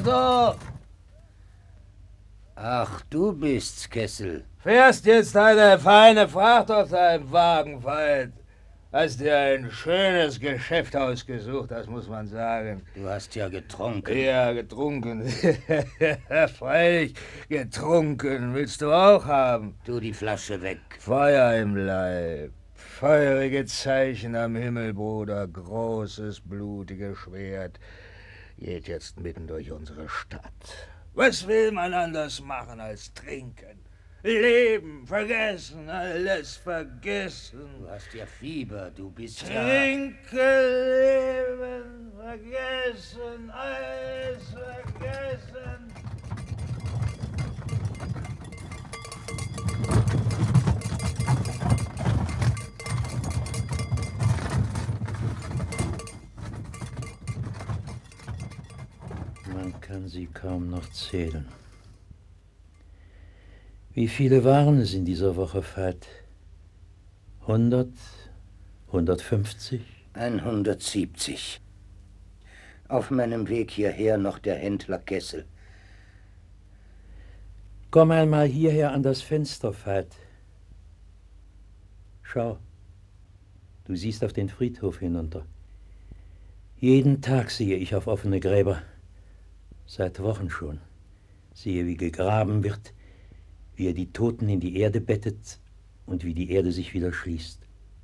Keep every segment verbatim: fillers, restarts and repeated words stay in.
Otto! Ach, du bist's, Kessel. Fährst jetzt eine feine Fracht auf deinem Wagen, Veit. Hast dir ein schönes Geschäft ausgesucht, das muss man sagen. Du hast ja getrunken. Ja, getrunken. Freilich, getrunken. Willst du auch haben? Tu die Flasche weg. Feuer im Leib. Feurige Zeichen am Himmel, Bruder. Großes, blutiges Schwert. Geht jetzt mitten durch unsere Stadt. Was will man anders machen als trinken? Leben, vergessen, alles vergessen. Du hast ja Fieber, du bist Trinken, ja... leben, vergessen, alles vergessen. Man kann sie kaum noch zählen. Wie viele waren es in dieser Woche, Veit? Hundert? Hundertfünfzig? hundertsiebzig. Auf meinem Weg hierher noch der Händler Kessel. Komm einmal hierher an das Fenster, Veit. Schau, du siehst auf den Friedhof hinunter. Jeden Tag sehe ich auf offene Gräber. Seit Wochen schon. Sehe, wie gegraben wird, wie er die Toten in die Erde bettet und wie die Erde sich wieder schließt.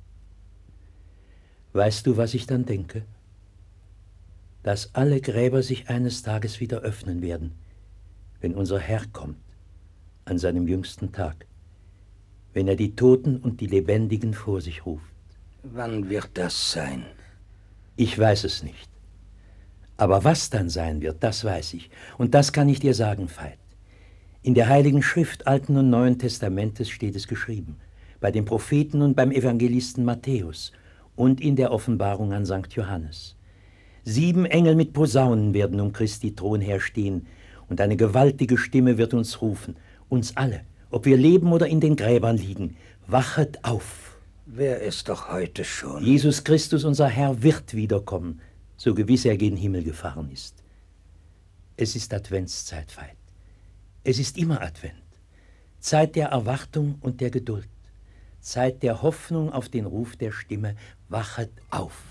Weißt du, was ich dann denke? Dass alle Gräber sich eines Tages wieder öffnen werden, wenn unser Herr kommt, an seinem jüngsten Tag, wenn er die Toten und die Lebendigen vor sich ruft. Wann wird das sein? Ich weiß es nicht. Aber was dann sein wird, das weiß ich. Und das kann ich dir sagen, Veit. In der Heiligen Schrift Alten und Neuen Testamentes steht es geschrieben, bei den Propheten und beim Evangelisten Matthäus und in der Offenbarung an Sankt Johannes. Sieben Engel mit Posaunen werden um Christi Thron herstehen, und eine gewaltige Stimme wird uns rufen, uns alle, ob wir leben oder in den Gräbern liegen, wachet auf. Wer ist doch heute schon? Jesus Christus, unser Herr, wird wiederkommen, so gewiss er gen Himmel gefahren ist. Es ist Adventszeit, Veit. Es ist immer Advent. Zeit der Erwartung und der Geduld. Zeit der Hoffnung auf den Ruf der Stimme, wachet auf.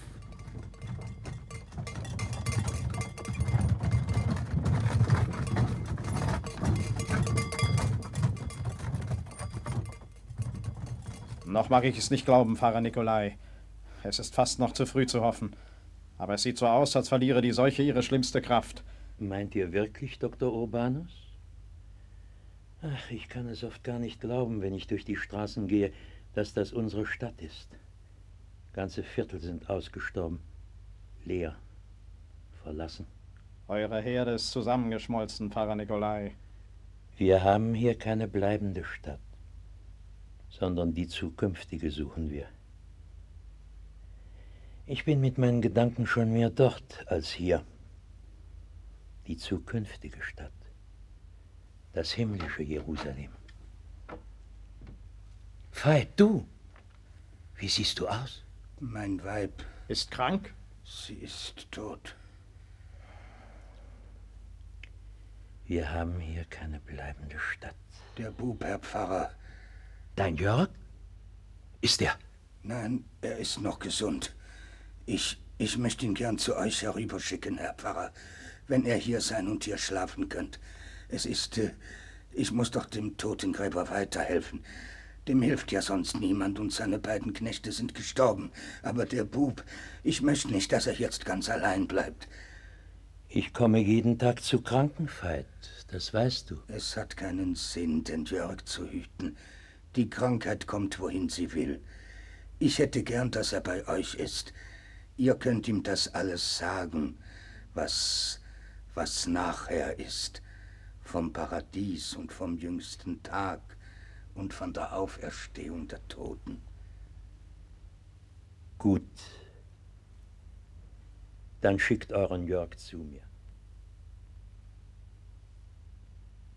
Noch mag ich es nicht glauben, Pfarrer Nikolai. Es ist fast noch zu früh zu hoffen. Aber es sieht so aus, als verliere die Seuche ihre schlimmste Kraft. Meint ihr wirklich, Doktor Urbanus? Ach, ich kann es oft gar nicht glauben, wenn ich durch die Straßen gehe, dass das unsere Stadt ist. Ganze Viertel sind ausgestorben, leer, verlassen. Eure Herde ist zusammengeschmolzen, Pfarrer Nikolai. Wir haben hier keine bleibende Stadt, sondern die zukünftige suchen wir. Ich bin mit meinen Gedanken schon mehr dort als hier. Die zukünftige Stadt. Das himmlische Jerusalem. Veit, du! Wie siehst du aus? Mein Weib ist krank? Sie ist tot. Wir haben hier keine bleibende Stadt. Der Bub, Herr Pfarrer. Dein Jörg? Ist er? Nein, er ist noch gesund. Ich, ich möchte ihn gern zu euch herüberschicken, Herr Pfarrer, wenn er hier sein und hier schlafen könnt. Es ist, äh, ich muss doch dem Totengräber weiterhelfen. Dem hilft ja sonst niemand und seine beiden Knechte sind gestorben. Aber der Bub, ich möchte nicht, dass er jetzt ganz allein bleibt. Ich komme jeden Tag zu Kranken, Veit, das weißt du. Es hat keinen Sinn, den Jörg zu hüten. Die Krankheit kommt, wohin sie will. Ich hätte gern, dass er bei euch ist. Ihr könnt ihm das alles sagen, was, was nachher ist. Vom Paradies und vom jüngsten Tag und von der Auferstehung der Toten. Gut. Dann schickt euren Jörg zu mir.